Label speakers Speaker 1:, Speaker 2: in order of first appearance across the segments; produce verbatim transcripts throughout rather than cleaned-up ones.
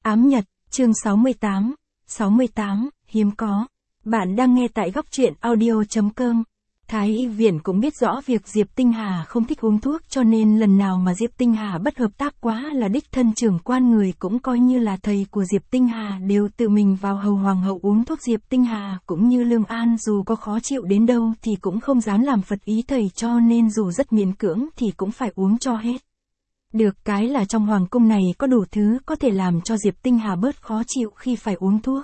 Speaker 1: Ám Nhật, chương sáu mươi tám, sáu mươi tám, hiếm có. Bạn đang nghe tại góc truyện audio chấm com. Thái y viện cũng biết rõ việc Diệp Tinh Hà không thích uống thuốc, cho nên lần nào mà Diệp Tinh Hà bất hợp tác quá là đích thân trưởng quan người cũng coi như là thầy của Diệp Tinh Hà đều tự mình vào hầu hoàng hậu uống thuốc. Diệp Tinh Hà cũng như Lương An dù có khó chịu đến đâu thì cũng không dám làm phật ý thầy, cho nên dù rất miễn cưỡng thì cũng phải uống cho hết. Được cái là trong hoàng cung này có đủ thứ có thể làm cho Diệp Tinh Hà bớt khó chịu khi phải uống thuốc.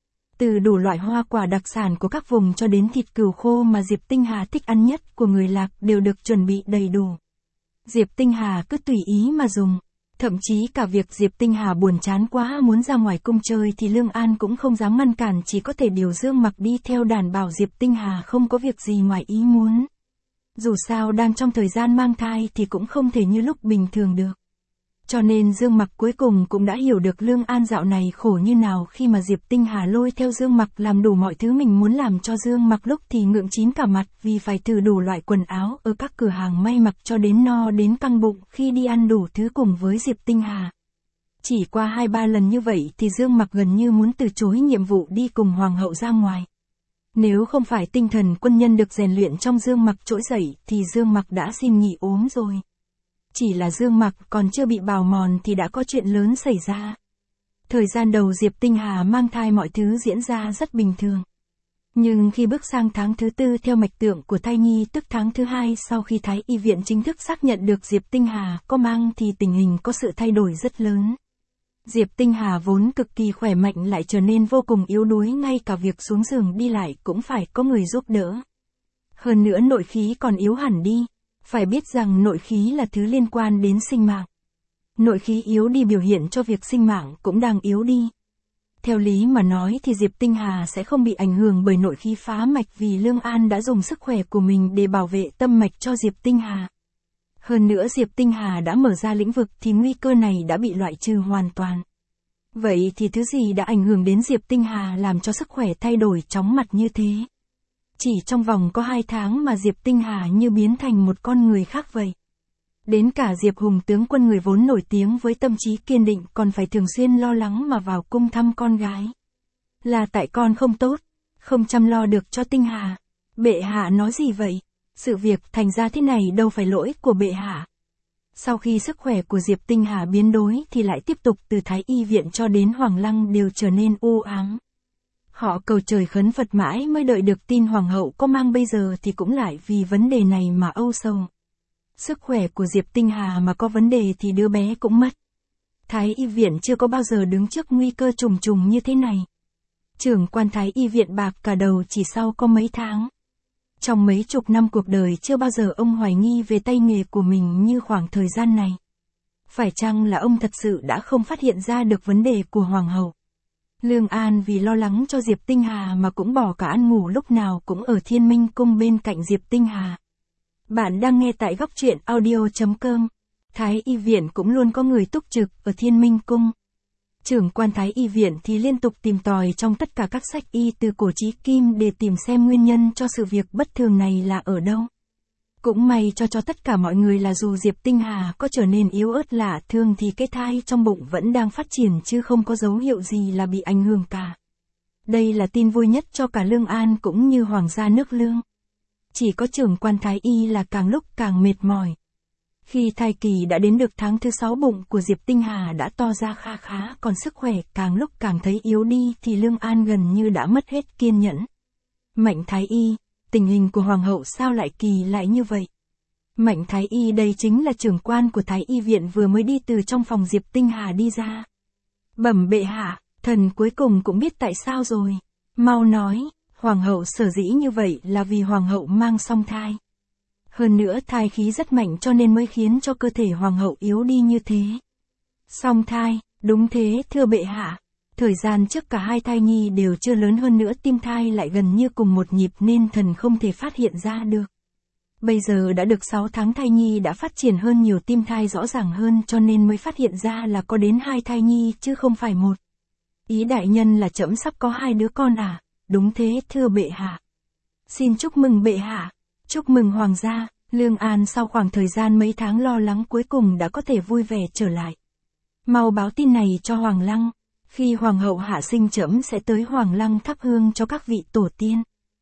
Speaker 1: Từ đủ loại hoa quả đặc sản của các vùng cho đến thịt cừu khô mà Diệp Tinh Hà thích ăn nhất của người Lạc đều được chuẩn bị đầy đủ. Diệp Tinh Hà cứ tùy ý mà dùng. Thậm chí cả việc Diệp Tinh Hà buồn chán quá muốn ra ngoài cung chơi thì Lương An cũng không dám ngăn cản, chỉ có thể điều Dương Mặc đi theo đảm bảo Diệp Tinh Hà không có việc gì ngoài ý muốn. Dù sao đang trong thời gian mang thai thì cũng không thể như lúc bình thường được. Cho nên Dương Mặc cuối cùng cũng đã hiểu được Lương An dạo này khổ như nào khi mà Diệp Tinh Hà lôi theo Dương Mặc làm đủ mọi thứ mình muốn làm cho Dương Mặc, lúc thì ngượng chín cả mặt vì phải thử đủ loại quần áo ở các cửa hàng may mặc cho đến no đến căng bụng khi đi ăn đủ thứ cùng với Diệp Tinh Hà. Chỉ qua hai ba lần như vậy thì Dương Mặc gần như muốn từ chối nhiệm vụ đi cùng hoàng hậu ra ngoài. Nếu không phải tinh thần quân nhân được rèn luyện trong Dương Mặc trỗi dậy thì Dương Mặc đã xin nghỉ ốm rồi. Chỉ là Dương Mặc còn chưa bị bào mòn thì đã có chuyện lớn xảy ra. Thời gian đầu Diệp Tinh Hà mang thai mọi thứ diễn ra rất bình thường. Nhưng khi bước sang tháng thứ tư theo mạch tượng của thai nhi, tức tháng thứ hai sau khi Thái y viện chính thức xác nhận được Diệp Tinh Hà có mang thì tình hình có sự thay đổi rất lớn. Diệp Tinh Hà vốn cực kỳ khỏe mạnh lại trở nên vô cùng yếu đuối, ngay cả việc xuống giường đi lại cũng phải có người giúp đỡ. Hơn nữa nội khí còn yếu hẳn đi. Phải biết rằng nội khí là thứ liên quan đến sinh mạng. Nội khí yếu đi biểu hiện cho việc sinh mạng cũng đang yếu đi. Theo lý mà nói thì Diệp Tinh Hà sẽ không bị ảnh hưởng bởi nội khí phá mạch vì Lương An đã dùng sức khỏe của mình để bảo vệ tâm mạch cho Diệp Tinh Hà. Hơn nữa Diệp Tinh Hà đã mở ra lĩnh vực thì nguy cơ này đã bị loại trừ hoàn toàn. Vậy thì thứ gì đã ảnh hưởng đến Diệp Tinh Hà làm cho sức khỏe thay đổi chóng mặt như thế? Chỉ trong vòng có hai tháng mà Diệp Tinh Hà như biến thành một con người khác vậy. Đến cả Diệp Hùng tướng quân người vốn nổi tiếng với tâm trí kiên định còn phải thường xuyên lo lắng mà vào cung thăm con gái. Là tại con không tốt, không chăm lo được cho Tinh Hà. Bệ hạ nói gì vậy? Sự việc thành ra thế này đâu phải lỗi của bệ hạ. Sau khi sức khỏe của Diệp Tinh Hà biến đổi thì lại tiếp tục từ Thái y viện cho đến Hoàng Lăng đều trở nên u ám. Họ cầu trời khấn Phật mãi mới đợi được tin hoàng hậu có mang, bây giờ thì cũng lại vì vấn đề này mà âu sầu. Sức khỏe của Diệp Tinh Hà mà có vấn đề thì đứa bé cũng mất. Thái y viện chưa có bao giờ đứng trước nguy cơ trùng trùng như thế này. Trưởng quan Thái y viện bạc cả đầu chỉ sau có mấy tháng. Trong mấy chục năm cuộc đời chưa bao giờ ông hoài nghi về tay nghề của mình như khoảng thời gian này. Phải chăng là ông thật sự đã không phát hiện ra được vấn đề của hoàng hậu? Lương An vì lo lắng cho Diệp Tinh Hà mà cũng bỏ cả ăn ngủ, lúc nào cũng ở Thiên Minh cung bên cạnh Diệp Tinh Hà. Bạn đang nghe tại góc truyện audio chấm com. Thái y viện cũng luôn có người túc trực ở Thiên Minh cung. Trưởng quan Thái y viện thì liên tục tìm tòi trong tất cả các sách y từ cổ chí kim để tìm xem nguyên nhân cho sự việc bất thường này là ở đâu. Cũng may cho cho tất cả mọi người là dù Diệp Tinh Hà có trở nên yếu ớt lạ thường thì cái thai trong bụng vẫn đang phát triển chứ không có dấu hiệu gì là bị ảnh hưởng cả. Đây là tin vui nhất cho cả Lương An cũng như hoàng gia nước Lương. Chỉ có trưởng quan Thái y là càng lúc càng mệt mỏi. Khi thai kỳ đã đến được tháng thứ sáu, bụng của Diệp Tinh Hà đã to ra kha khá, còn sức khỏe càng lúc càng thấy yếu đi thì Lương An gần như đã mất hết kiên nhẫn. Mạnh Thái y, tình hình của hoàng hậu sao lại kỳ lại như vậy? Mạnh Thái y đây chính là trưởng quan của Thái y viện vừa mới đi từ trong phòng Diệp Tinh Hà đi ra. Bẩm bệ hạ, thần cuối cùng cũng biết tại sao rồi. Mau nói, hoàng hậu sở dĩ như vậy là vì hoàng hậu mang song thai. Hơn nữa thai khí rất mạnh cho nên mới khiến cho cơ thể hoàng hậu yếu đi như thế. Song thai, đúng thế thưa bệ hạ. Thời gian trước cả hai thai nhi đều chưa lớn, hơn nữa tim thai lại gần như cùng một nhịp nên thần không thể phát hiện ra được. Bây giờ đã được sáu tháng, thai nhi đã phát triển hơn nhiều, tim thai rõ ràng hơn cho nên mới phát hiện ra là có đến hai thai nhi chứ không phải một. Ý đại nhân là trẫm sắp có hai đứa con à? Đúng thế thưa bệ hạ. Xin chúc mừng bệ hạ. Chúc mừng hoàng gia. Lương An sau khoảng thời gian mấy tháng lo lắng cuối cùng đã có thể vui vẻ trở lại. Mau báo tin này cho Hoàng Lăng. Khi hoàng hậu hạ sinh trẫm sẽ tới Hoàng Lăng thắp hương cho các vị tổ tiên.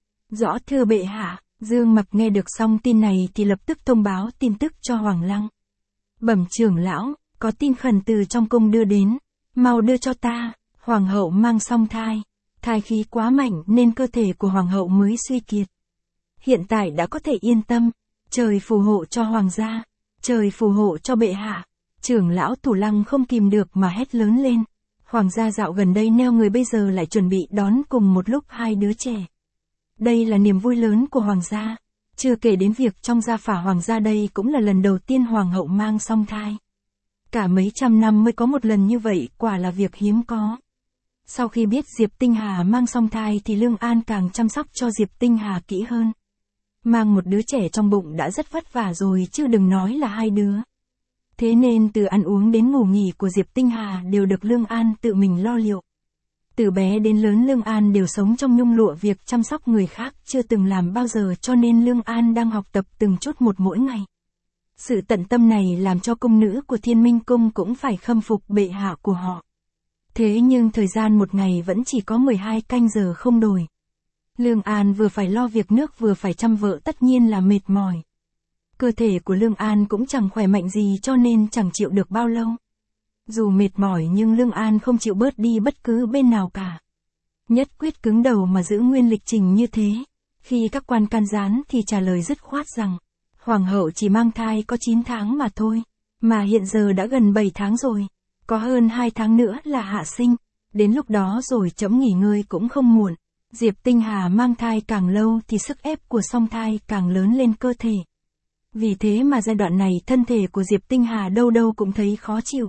Speaker 1: Rõ thưa bệ hạ. Dương Mập nghe được xong tin này thì lập tức thông báo tin tức cho Hoàng Lăng. Bẩm trưởng lão, có tin khẩn từ trong cung đưa đến, mau đưa cho ta. Hoàng hậu mang song thai, thai khí quá mạnh nên cơ thể của hoàng hậu mới suy kiệt. Hiện tại đã có thể yên tâm, trời phù hộ cho hoàng gia, trời phù hộ cho bệ hạ. Trưởng lão Thủ Lăng không kìm được mà hét lớn lên. Hoàng gia dạo gần đây neo người bây giờ lại chuẩn bị đón cùng một lúc hai đứa trẻ. Đây là niềm vui lớn của hoàng gia, chưa kể đến việc trong gia phả hoàng gia đây cũng là lần đầu tiên hoàng hậu mang song thai. Cả mấy trăm năm mới có một lần như vậy, quả là việc hiếm có. Sau khi biết Diệp Tinh Hà mang song thai thì Lương An càng chăm sóc cho Diệp Tinh Hà kỹ hơn. Mang một đứa trẻ trong bụng đã rất vất vả rồi chứ đừng nói là hai đứa. Thế nên từ ăn uống đến ngủ nghỉ của Diệp Tinh Hà đều được Lương An tự mình lo liệu. Từ bé đến lớn Lương An đều sống trong nhung lụa, việc chăm sóc người khác chưa từng làm bao giờ, cho nên Lương An đang học tập từng chút một mỗi ngày. Sự tận tâm này làm cho cung nữ của Thiên Minh Cung cũng phải khâm phục bệ hạ của họ. Thế nhưng thời gian một ngày vẫn chỉ có mười hai canh giờ không đổi. Lương An vừa phải lo việc nước vừa phải chăm vợ, tất nhiên là mệt mỏi. Cơ thể của Lương An cũng chẳng khỏe mạnh gì cho nên chẳng chịu được bao lâu. Dù mệt mỏi nhưng Lương An không chịu bớt đi bất cứ bên nào cả. Nhất quyết cứng đầu mà giữ nguyên lịch trình như thế. Khi các quan can gián thì trả lời dứt khoát rằng, hoàng hậu chỉ mang thai có chín tháng mà thôi, mà hiện giờ đã gần bảy tháng rồi, có hơn hai tháng nữa là hạ sinh, đến lúc đó rồi trẫm nghỉ ngơi cũng không muộn. Diệp Tinh Hà mang thai càng lâu thì sức ép của song thai càng lớn lên cơ thể. Vì thế mà giai đoạn này thân thể của Diệp Tinh Hà đâu đâu cũng thấy khó chịu.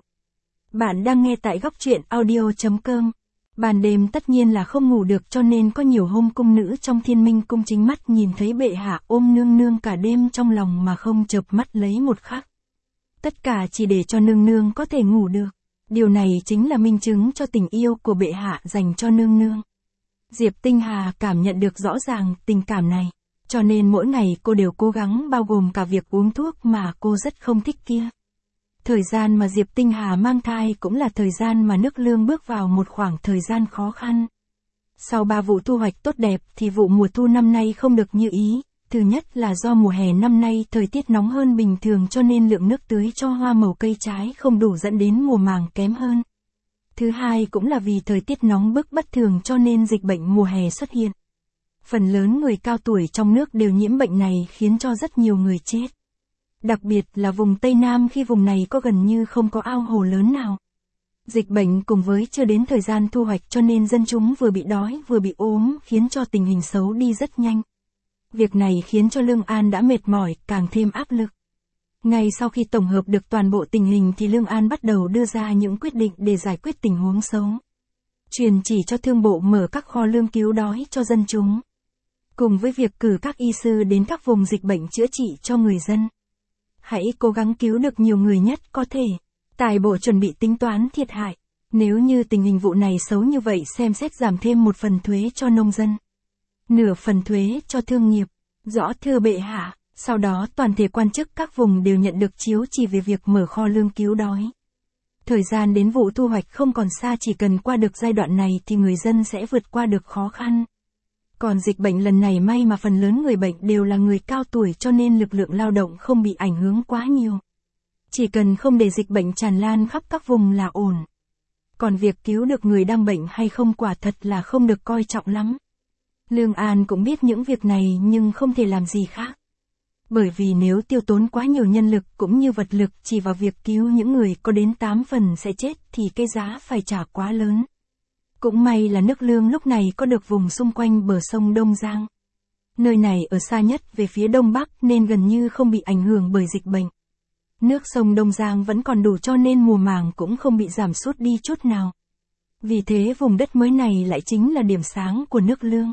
Speaker 1: Bạn đang nghe tại góc truyện audio chấm com. Ban đêm tất nhiên là không ngủ được cho nên có nhiều hôm cung nữ trong Thiên Minh Cung chính mắt nhìn thấy bệ hạ ôm nương nương cả đêm trong lòng mà không chợp mắt lấy một khắc. Tất cả chỉ để cho nương nương có thể ngủ được. Điều này chính là minh chứng cho tình yêu của bệ hạ dành cho nương nương. Diệp Tinh Hà cảm nhận được rõ ràng tình cảm này, cho nên mỗi ngày cô đều cố gắng, bao gồm cả việc uống thuốc mà cô rất không thích kia. Thời gian mà Diệp Tinh Hà mang thai cũng là thời gian mà nước Lương bước vào một khoảng thời gian khó khăn. Sau ba vụ thu hoạch tốt đẹp thì vụ mùa thu năm nay không được như ý. Thứ nhất là do mùa hè năm nay thời tiết nóng hơn bình thường cho nên lượng nước tưới cho hoa màu cây trái không đủ dẫn đến mùa màng kém hơn. Thứ hai cũng là vì thời tiết nóng bức bất thường cho nên dịch bệnh mùa hè xuất hiện. Phần lớn người cao tuổi trong nước đều nhiễm bệnh này khiến cho rất nhiều người chết. Đặc biệt là vùng Tây Nam khi vùng này có gần như không có ao hồ lớn nào. Dịch bệnh cùng với chưa đến thời gian thu hoạch cho nên dân chúng vừa bị đói vừa bị ốm khiến cho tình hình xấu đi rất nhanh. Việc này khiến cho Lương An đã mệt mỏi, càng thêm áp lực. Ngay sau khi tổng hợp được toàn bộ tình hình thì Lương An bắt đầu đưa ra những quyết định để giải quyết tình huống xấu. Truyền chỉ cho thương bộ mở các kho lương cứu đói cho dân chúng. Cùng với việc cử các y sư đến các vùng dịch bệnh chữa trị cho người dân. Hãy cố gắng cứu được nhiều người nhất có thể. Tài bộ chuẩn bị tính toán thiệt hại. Nếu như tình hình vụ này xấu như vậy xem xét giảm thêm một phần thuế cho nông dân. Nửa phần thuế cho thương nghiệp. Rõ thưa bệ hạ. Sau đó toàn thể quan chức các vùng đều nhận được chiếu chỉ về việc mở kho lương cứu đói. Thời gian đến vụ thu hoạch không còn xa, chỉ cần qua được giai đoạn này thì người dân sẽ vượt qua được khó khăn. Còn dịch bệnh lần này may mà phần lớn người bệnh đều là người cao tuổi cho nên lực lượng lao động không bị ảnh hưởng quá nhiều. Chỉ cần không để dịch bệnh tràn lan khắp các vùng là ổn. Còn việc cứu được người đang bệnh hay không quả thật là không được coi trọng lắm. Lương An cũng biết những việc này nhưng không thể làm gì khác. Bởi vì nếu tiêu tốn quá nhiều nhân lực cũng như vật lực chỉ vào việc cứu những người có đến tám phần sẽ chết thì cái giá phải trả quá lớn. Cũng may là nước Lương lúc này có được vùng xung quanh bờ sông Đông Giang. Nơi này ở xa nhất về phía Đông Bắc nên gần như không bị ảnh hưởng bởi dịch bệnh. Nước sông Đông Giang vẫn còn đủ cho nên mùa màng cũng không bị giảm sút đi chút nào. Vì thế vùng đất mới này lại chính là điểm sáng của nước Lương.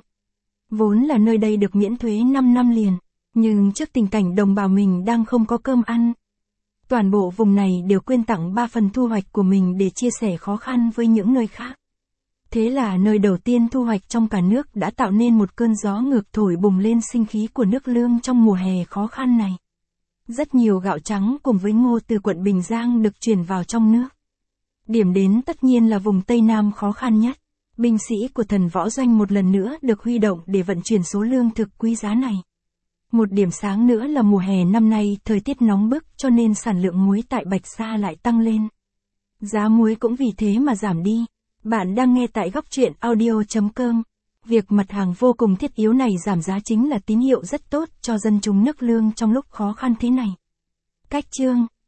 Speaker 1: Vốn là nơi đây được miễn thuế năm năm liền. Nhưng trước tình cảnh đồng bào mình đang không có cơm ăn, toàn bộ vùng này đều quyên tặng ba phần thu hoạch của mình để chia sẻ khó khăn với những nơi khác. Thế là nơi đầu tiên thu hoạch trong cả nước đã tạo nên một cơn gió ngược thổi bùng lên sinh khí của nước Lương trong mùa hè khó khăn này. Rất nhiều gạo trắng cùng với ngô từ quận Bình Giang được chuyển vào trong nước. Điểm đến tất nhiên là vùng Tây Nam khó khăn nhất. Binh sĩ của thần võ doanh một lần nữa được huy động để vận chuyển số lương thực quý giá này. Một điểm sáng nữa là mùa hè năm nay thời tiết nóng bức cho nên sản lượng muối tại Bạch Sa lại tăng lên. Giá muối cũng vì thế mà giảm đi. Bạn đang nghe tại góc truyện audio.com. Việc mặt hàng vô cùng thiết yếu này giảm giá chính là tín hiệu rất tốt cho dân chúng nước Lương trong lúc khó khăn thế này. Cách chương